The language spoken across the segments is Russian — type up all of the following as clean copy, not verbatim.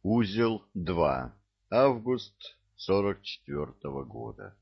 Узел 2. Август 44-го года.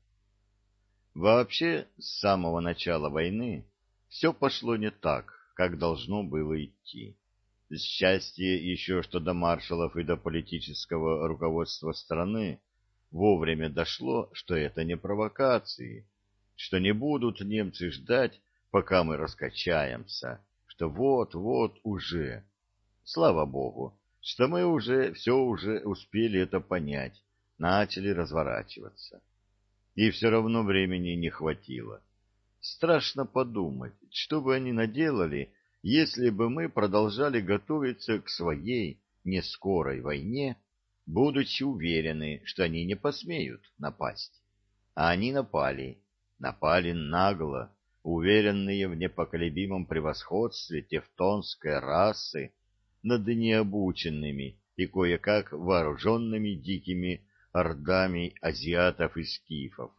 Вообще, с самого начала войны все пошло не так, как должно было идти. Счастье еще, что до маршалов и до политического руководства страны вовремя дошло, что это не провокации, что не будут немцы ждать, пока мы раскачаемся, что вот-вот уже. Слава Богу, что мы уже успели это понять, начали разворачиваться. И все равно времени не хватило. Страшно подумать, что бы они наделали, если бы мы продолжали готовиться к своей нескорой войне, будучи уверены, что они не посмеют напасть. А они напали нагло, уверенные в непоколебимом превосходстве тевтонской расы над необученными и кое-как вооруженными дикими ордами азиатов и скифов.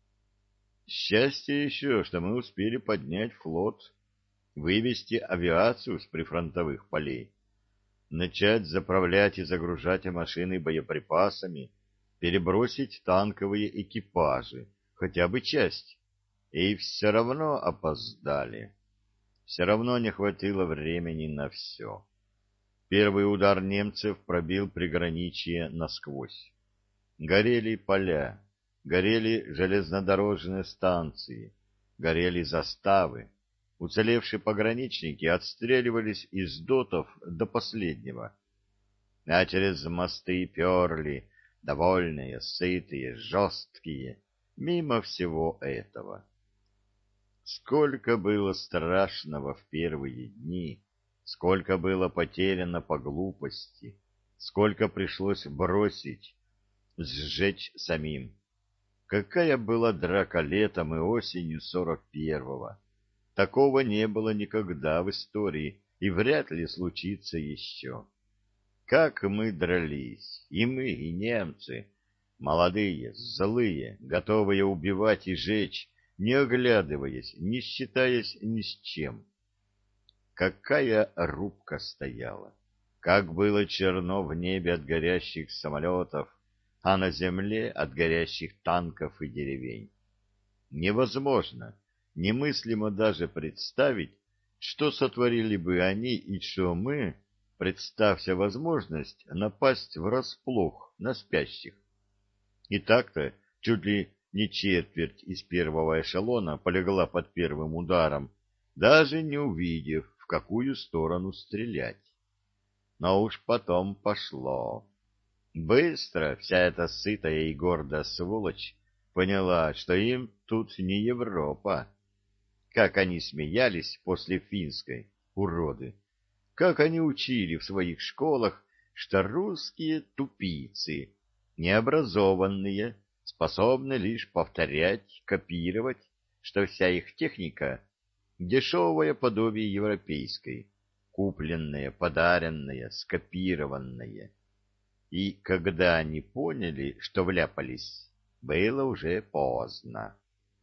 Счастье еще, что мы успели поднять флот, вывести авиацию с прифронтовых полей, начать заправлять и загружать машины боеприпасами, перебросить танковые экипажи, хотя бы часть, и все равно опоздали. Все равно не хватило времени на все. Первый удар немцев пробил приграничье насквозь. Горели поля, горели железнодорожные станции, горели заставы. Уцелевшие пограничники отстреливались из дотов до последнего. А через мосты перли, довольные, сытые, жесткие, мимо всего этого. Сколько было страшного в первые дни, сколько было потеряно по глупости, сколько пришлось бросить, сжечь самим. Какая была драка летом и осенью 41-го. Такого не было никогда в истории и вряд ли случится еще. Как мы дрались, и мы, и немцы, молодые, злые, готовые убивать и жечь, не оглядываясь, не считаясь ни с чем. Какая рубка стояла! Как было черно в небе от горящих самолетов, а на земле от горящих танков и деревень. Невозможно, немыслимо даже представить, что сотворили бы они и что мы, представься возможность напасть врасплох на спящих. И так-то чуть ли не четверть из первого эшелона полегла под первым ударом, даже не увидев, в какую сторону стрелять. Но уж потом пошло. Быстро вся эта сытая и гордая сволочь поняла, что им тут не Европа. Как они смеялись после финской, уроды! Как они учили в своих школах, что русские тупицы, необразованные, способны лишь повторять, копировать, что вся их техника — дешевое подобие европейской, купленное, подаренное, скопированное. И когда они поняли, что вляпались, было уже поздно.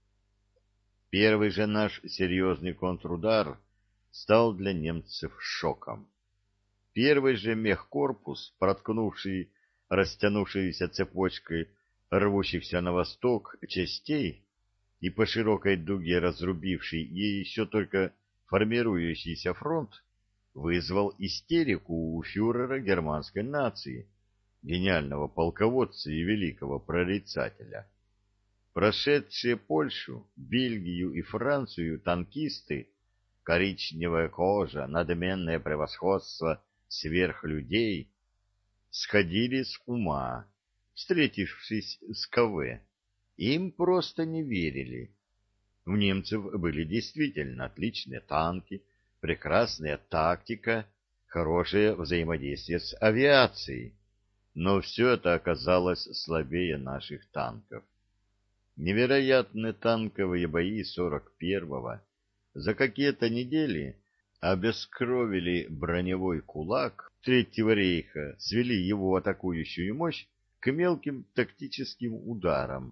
Первый же наш серьезный контрудар стал для немцев шоком. Первый же мехкорпус, проткнувший растянувшейся цепочкой рвущихся на восток частей и по широкой дуге разрубивший ей еще только формирующийся фронт, вызвал истерику у фюрера германской нации, гениального полководца и великого прорицателя. Прошедшие Польшу, Бельгию и Францию танкисты, коричневая кожа, надменное превосходство сверхлюдей, сходили с ума, встретившись с КВ. Им просто не верили. У немцев были действительно отличные танки, прекрасная тактика, хорошее взаимодействие с авиацией. Но все это оказалось слабее наших танков. Невероятные танковые бои 41-го за какие-то недели обескровили броневой кулак Третьего рейха, свели его атакующую мощь к мелким тактическим ударам.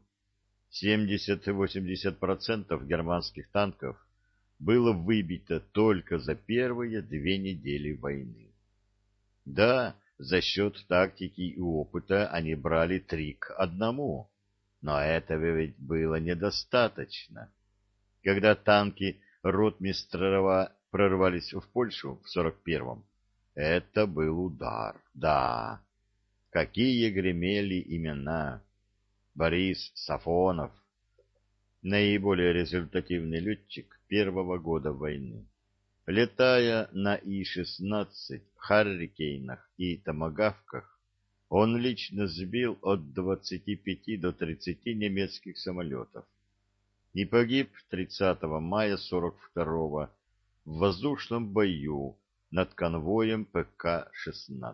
70-80% германских танков было выбито только за первые 2 недели войны. Да, за счет тактики и опыта они брали 3 к 1. Но этого ведь было недостаточно. Когда танки ротмистрова прорвались в Польшу в 41-м, это был удар, да. Какие гремели имена! Борис Сафонов, наиболее результативный летчик первого года войны. Летая на И-16, Харрикейнах и Томагавках, он лично сбил от 25 до 30 немецких самолетов и погиб 30 мая 42-го в воздушном бою над конвоем ПК-16.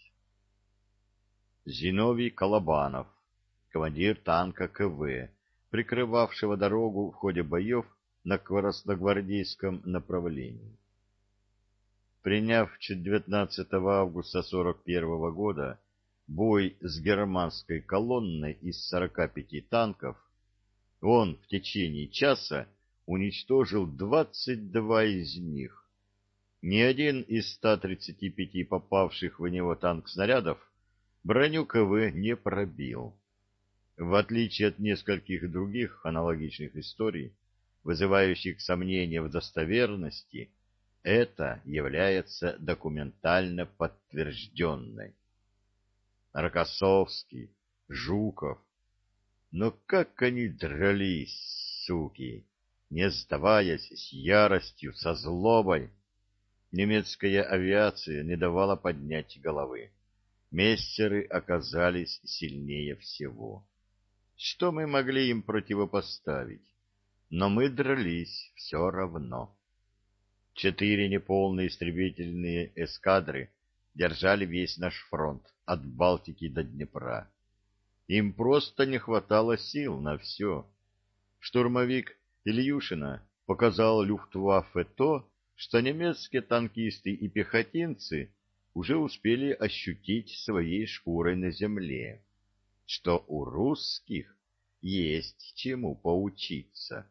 Зиновий Колобанов, командир танка КВ, прикрывавшего дорогу в ходе боев на Красногвардейском направлении. Приняв 19 августа 41 года бой с германской колонной из 45 танков, он в течение часа уничтожил 22 из них. Ни один из 135 попавших в него танк-снарядов броню КВ не пробил. В отличие от нескольких других аналогичных историй, вызывающих сомнения в достоверности, это является документально подтвержденной. Рокоссовский, Жуков. Но как они дрались, суки, не сдаваясь, с яростью, со злобой. Немецкая авиация не давала поднять головы. Мессеры оказались сильнее всего. Что мы могли им противопоставить? Но мы дрались все равно. 4 неполные истребительные эскадры держали весь наш фронт от Балтики до Днепра. Им просто не хватало сил на все. Штурмовик Ильюшина показал Люфтваффе то, что немецкие танкисты и пехотинцы уже успели ощутить своей шкурой на земле, что у русских есть чему поучиться.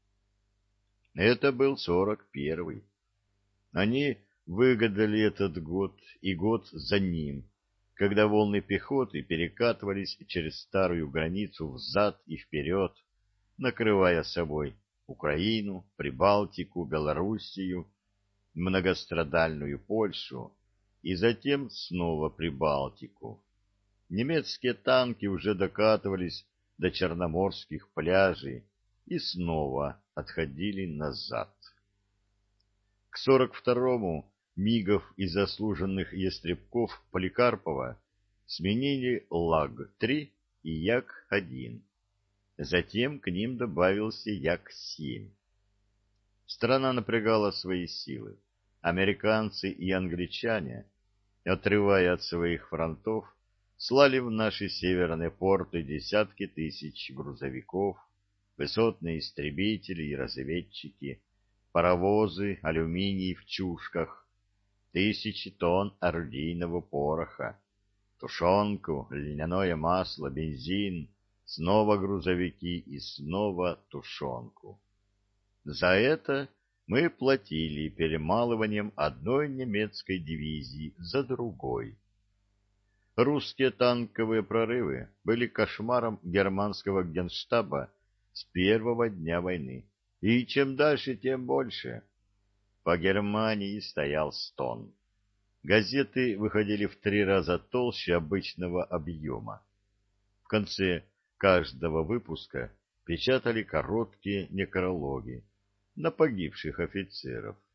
Это был 41-й. Они выгадали этот год и год за ним, когда волны пехоты перекатывались через старую границу взад и вперед, накрывая собой Украину, Прибалтику, Белоруссию, многострадальную Польшу и затем снова Прибалтику. Немецкие танки уже докатывались до черноморских пляжей и снова отходили назад. К 42-му мигов и заслуженных ястребков Поликарпова сменили Лаг-3 и Як-1. Затем к ним добавился Як-7. Страна напрягала свои силы. Американцы и англичане, отрывая от своих фронтов, слали в наши северные порты десятки тысяч грузовиков, высотные истребители и разведчики, паровозы, алюминий в чушках, тысячи тонн орудийного пороха, тушенку, льняное масло, бензин, снова грузовики и снова тушенку. За это мы платили перемалыванием одной немецкой дивизии за другой. Русские танковые прорывы были кошмаром германского генштаба с первого дня войны, и чем дальше, тем больше. По Германии стоял стон. Газеты выходили в 3 раза толще обычного объема. В конце каждого выпуска печатали короткие некрологи на погибших офицеров.